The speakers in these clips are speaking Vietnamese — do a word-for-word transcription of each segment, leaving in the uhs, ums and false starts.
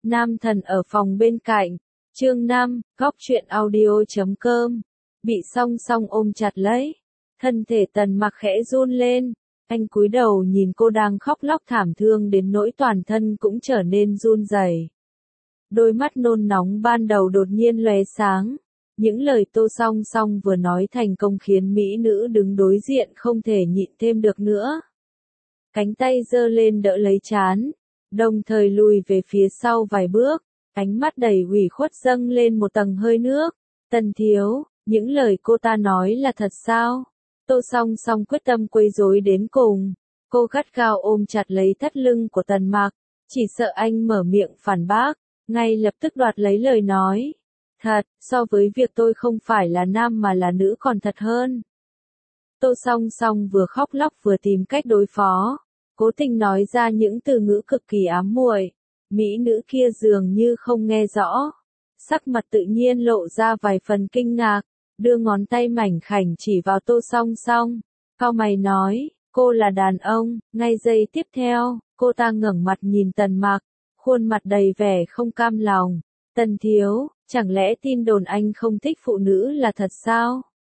Nam thần ở phòng bên cạnh. Chương năm, góc truyện audio chấm com. Bị song song ôm chặt lấy. Thân thể Tần Mặc khẽ run lên. Anh cúi đầu nhìn cô đang khóc lóc thảm thương đến nỗi toàn thân cũng trở nên run rẩy. Đôi mắt nôn nóng ban đầu đột nhiên lóe sáng. Những lời Tô Song Song vừa nói thành công khiến mỹ nữ đứng đối diện không thể nhịn thêm được nữa. Cánh tay giơ lên đỡ lấy trán, đồng thời lùi về phía sau vài bước, ánh mắt đầy ủy khuất dâng lên một tầng hơi nước. Tần thiếu, những lời cô ta nói là thật sao? Tô Song Song quyết tâm quấy rối đến cùng. Cô gắt gao ôm chặt lấy thắt lưng của Tần Mặc, chỉ sợ anh mở miệng phản bác, ngay lập tức đoạt lấy lời nói. Thật, so với việc tôi không phải là nam mà là nữ còn thật hơn. Tô Song Song vừa khóc lóc vừa tìm cách đối phó, cố tình nói ra những từ ngữ cực kỳ ám muội. Mỹ nữ kia dường như không nghe rõ, sắc mặt tự nhiên lộ ra vài phần kinh ngạc, đưa ngón tay mảnh khảnh chỉ vào Tô Song Song, cau mày nói, cô là đàn ông. Ngay giây tiếp theo, cô ta ngẩng mặt nhìn Tần Mặc, khuôn mặt đầy vẻ không cam lòng. Tần thiếu, chẳng lẽ tin đồn anh không thích phụ nữ là thật sao?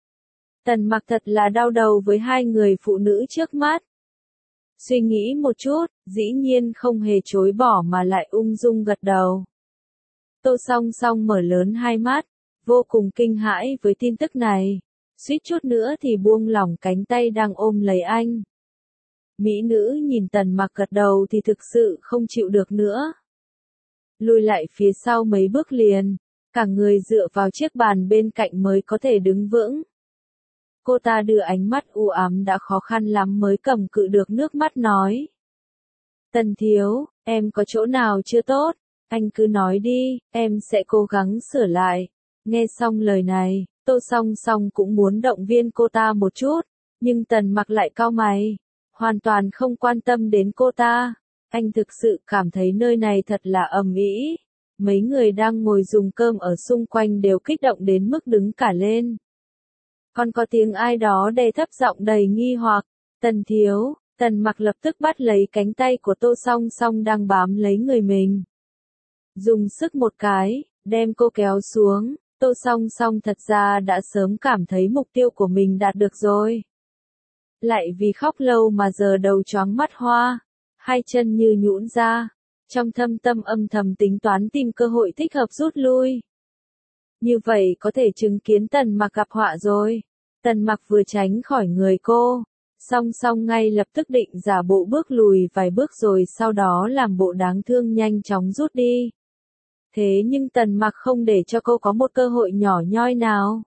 Tần Mặc thật là đau đầu với hai người phụ nữ trước mắt. Suy nghĩ một chút, dĩ nhiên không hề chối bỏ mà lại ung dung gật đầu. Tô Song Song mở lớn hai mắt, vô cùng kinh hãi với tin tức này, suýt chút nữa thì buông lỏng cánh tay đang ôm lấy anh. Mỹ nữ nhìn Tần Mặc gật đầu thì thực sự không chịu được nữa. Lùi lại phía sau mấy bước liền, cả người dựa vào chiếc bàn bên cạnh mới có thể đứng vững. Cô ta đưa ánh mắt u ám đã khó khăn lắm mới cầm cự được nước mắt nói. Tần thiếu, em có chỗ nào chưa tốt, anh cứ nói đi, em sẽ cố gắng sửa lại. Nghe xong lời này, Tô Song Song cũng muốn động viên cô ta một chút, nhưng Tần Mặc lại cau mày, hoàn toàn không quan tâm đến cô ta. Anh thực sự cảm thấy nơi này thật là ầm ĩ. Mấy người đang ngồi dùng cơm ở xung quanh đều kích động đến mức đứng cả lên. Còn có tiếng ai đó đè thấp giọng đầy nghi hoặc. Tần thiếu, Tần Mặc lập tức bắt lấy cánh tay của Tô Song Song đang bám lấy người mình. Dùng sức một cái, đem cô kéo xuống. Tô Song Song thật ra đã sớm cảm thấy mục tiêu của mình đạt được rồi. Lại vì khóc lâu mà giờ đầu choáng mắt hoa, hai chân như nhũn ra, trong thâm tâm âm thầm tính toán tìm cơ hội thích hợp rút lui. Như vậy có thể chứng kiến Tần Mặc gặp họa rồi. Tần Mặc vừa tránh khỏi người cô, Song Song ngay lập tức định giả bộ bước lùi vài bước rồi sau đó làm bộ đáng thương nhanh chóng rút đi. Thế nhưng Tần Mặc không để cho cô có một cơ hội nhỏ nhoi nào.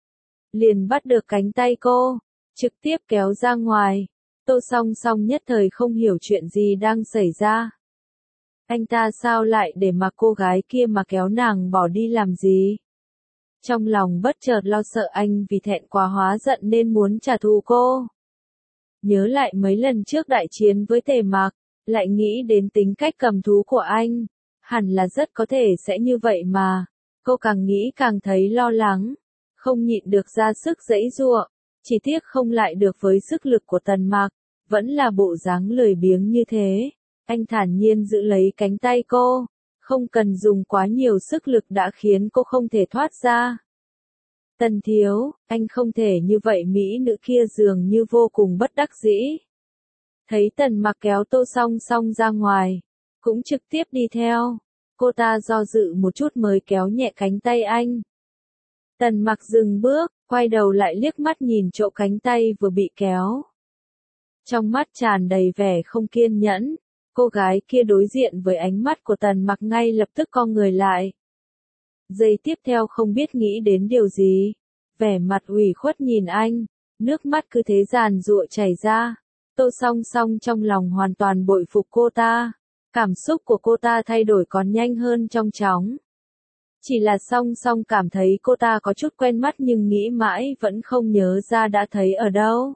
Liền bắt được cánh tay cô, trực tiếp kéo ra ngoài. Tô Song Song nhất thời không hiểu chuyện gì đang xảy ra. Anh ta sao lại để mặc cô gái kia mà kéo nàng bỏ đi làm gì? Trong lòng bất chợt lo sợ anh vì thẹn quá hóa giận nên muốn trả thù cô. Nhớ lại mấy lần trước đại chiến với Tề Mặc, lại nghĩ đến tính cách cầm thú của anh. Hẳn là rất có thể sẽ như vậy mà. Cô càng nghĩ càng thấy lo lắng, không nhịn được ra sức giãy giụa, chỉ tiếc không lại được với sức lực của Tần Mặc, vẫn là bộ dáng lười biếng như thế. Anh thản nhiên giữ lấy cánh tay cô, không cần dùng quá nhiều sức lực đã khiến cô không thể thoát ra. Tần thiếu, anh không thể như vậy. Mỹ nữ kia dường như vô cùng bất đắc dĩ. Thấy Tần Mặc kéo Tô Song Song ra ngoài, cũng trực tiếp đi theo. Cô ta do dự một chút mới kéo nhẹ cánh tay anh. Tần Mặc dừng bước, quay đầu lại liếc mắt nhìn chỗ cánh tay vừa bị kéo. Trong mắt tràn đầy vẻ không kiên nhẫn, cô gái kia đối diện với ánh mắt của Tần Mặc ngay lập tức co người lại. Giây tiếp theo không biết nghĩ đến điều gì, vẻ mặt ủy khuất nhìn anh, nước mắt cứ thế giàn giụa chảy ra. Tô Song Song trong lòng hoàn toàn bội phục cô ta. Cảm xúc của cô ta thay đổi còn nhanh hơn trong chóng. Chỉ là Song Song cảm thấy cô ta có chút quen mắt nhưng nghĩ mãi vẫn không nhớ ra đã thấy ở đâu.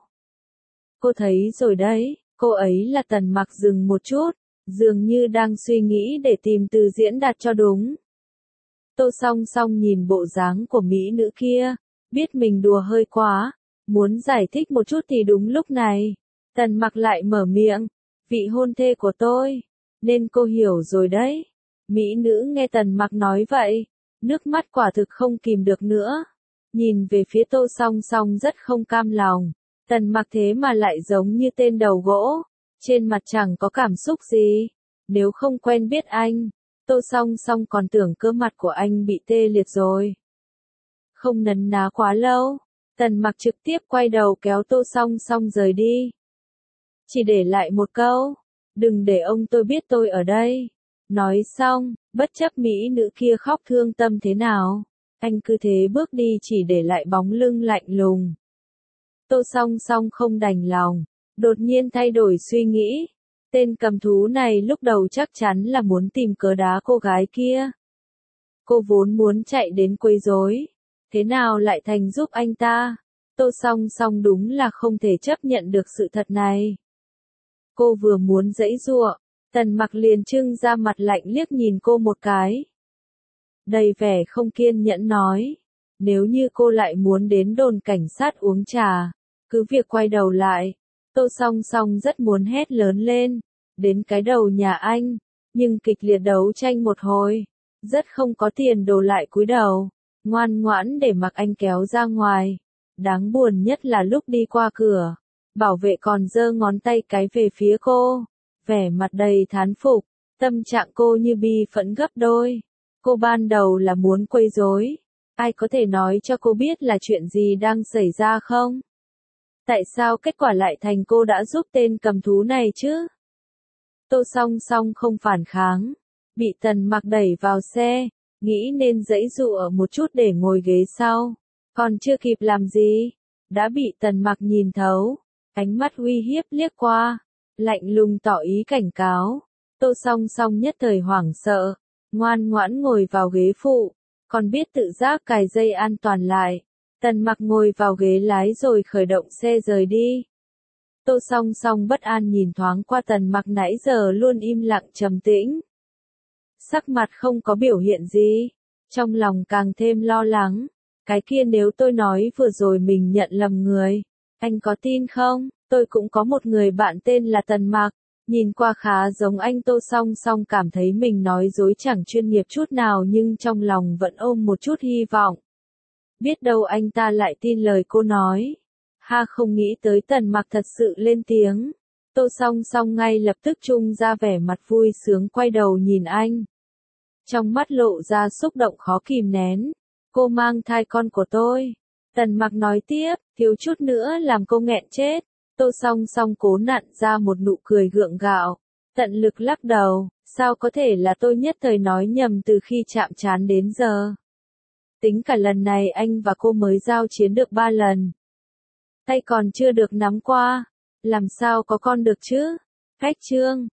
Cô thấy rồi đấy, cô ấy là Tần Mặc. Dừng một chút, dường như đang suy nghĩ để tìm từ diễn đạt cho đúng. Tô Song Song nhìn bộ dáng của mỹ nữ kia, biết mình đùa hơi quá, muốn giải thích một chút thì đúng lúc này, Tần Mặc lại mở miệng, vị hôn thê của tôi. Nên cô hiểu rồi đấy. Mỹ nữ nghe Tần Mặc nói vậy, nước mắt quả thực không kìm được nữa. Nhìn về phía Tô Song Song rất không cam lòng. Tần Mặc thế mà lại giống như tên đầu gỗ, trên mặt chẳng có cảm xúc gì. Nếu không quen biết anh, Tô Song Song còn tưởng cơ mặt của anh bị tê liệt rồi. Không nấn ná quá lâu, Tần Mặc trực tiếp quay đầu kéo Tô Song Song rời đi. Chỉ để lại một câu, đừng để ông tôi biết tôi ở đây. Nói xong, bất chấp mỹ nữ kia khóc thương tâm thế nào, anh cứ thế bước đi chỉ để lại bóng lưng lạnh lùng. Tô Song Song không đành lòng, đột nhiên thay đổi suy nghĩ. Tên cầm thú này lúc đầu chắc chắn là muốn tìm cớ đá cô gái kia. Cô vốn muốn chạy đến quấy rối, thế nào lại thành giúp anh ta? Tô Song Song đúng là không thể chấp nhận được sự thật này. Cô vừa muốn giãy giụa, Tần Mặc liền trưng ra mặt lạnh liếc nhìn cô một cái. Đầy vẻ không kiên nhẫn nói, nếu như cô lại muốn đến đồn cảnh sát uống trà, cứ việc quay đầu lại. Tô Song Song rất muốn hét lớn lên, đến cái đầu nhà anh, nhưng kịch liệt đấu tranh một hồi, rất không có tiền đồ lại cúi đầu, ngoan ngoãn để mặc anh kéo ra ngoài. Đáng buồn nhất là lúc đi qua cửa, bảo vệ còn giơ ngón tay cái về phía cô, vẻ mặt đầy thán phục, tâm trạng cô như bi phẫn gấp đôi. Cô ban đầu là muốn quấy rối, ai có thể nói cho cô biết là chuyện gì đang xảy ra không? Tại sao kết quả lại thành cô đã giúp tên cầm thú này chứ? Tô Song Song không phản kháng, bị Tần Mặc đẩy vào xe, nghĩ nên giãy giụa một chút để ngồi ghế sau, còn chưa kịp làm gì, đã bị Tần Mặc nhìn thấu, ánh mắt uy hiếp liếc qua, lạnh lùng tỏ ý cảnh cáo. Tô Song Song nhất thời hoảng sợ, ngoan ngoãn ngồi vào ghế phụ, còn biết tự giác cài dây an toàn lại. Tần Mặc ngồi vào ghế lái rồi khởi động xe rời đi. Tô Song Song bất an nhìn thoáng qua Tần Mặc nãy giờ luôn im lặng trầm tĩnh. Sắc mặt không có biểu hiện gì, trong lòng càng thêm lo lắng. Cái kia nếu tôi nói vừa rồi mình nhận lầm người, anh có tin không? Tôi cũng có một người bạn tên là Tần Mặc, nhìn qua khá giống anh. Tô Song Song cảm thấy mình nói dối chẳng chuyên nghiệp chút nào nhưng trong lòng vẫn ôm một chút hy vọng. Biết đâu anh ta lại tin lời cô nói. Ha, không nghĩ tới Tần Mặc thật sự lên tiếng. Tô Song Song ngay lập tức trung ra vẻ mặt vui sướng quay đầu nhìn anh. Trong mắt lộ ra xúc động khó kìm nén. Cô mang thai con của tôi. Tần Mặc nói tiếp, thiếu chút nữa làm cô nghẹn chết. Tô Song Song cố nặn ra một nụ cười gượng gạo, tận lực lắc đầu, sao có thể là tôi nhất thời nói nhầm từ khi chạm trán đến giờ. Tính cả lần này anh và cô mới giao chiến được ba lần. Tay còn chưa được nắm qua, làm sao có con được chứ? Cách chương